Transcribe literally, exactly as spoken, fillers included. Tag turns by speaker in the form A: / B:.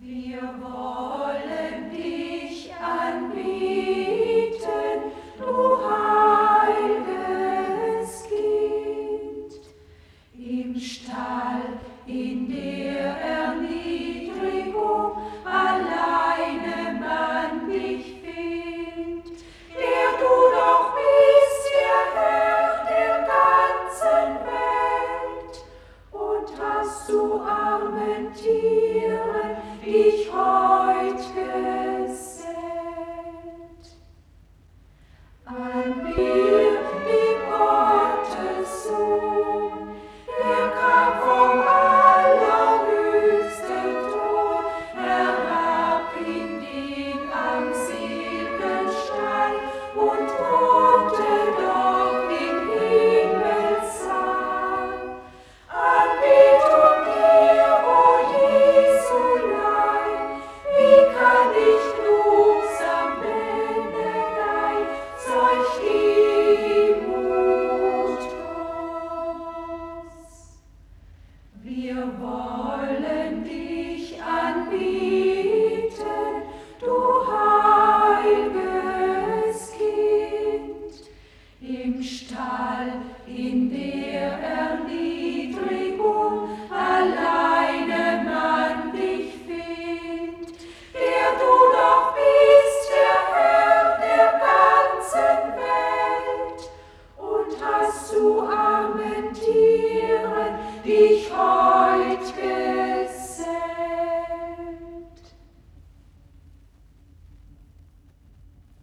A: Wir wollen dich anbeten, du heiliges Kind. Im Stall, in der Erniedrigung, alleine man dich findet, der du doch bist, der Herr der ganzen Welt. Und hast du armen Tieren dich heut gesellt. An mir, lieb Gottes Sohn, der kam vom allerhöchsten Thron herab in den armseligen Stall und wohnte dort im Himmelssaal. Anbetung dir, o Jesu Leib, wie kann ich genugsam nennen dein solch Demut groß? Wir wollen dich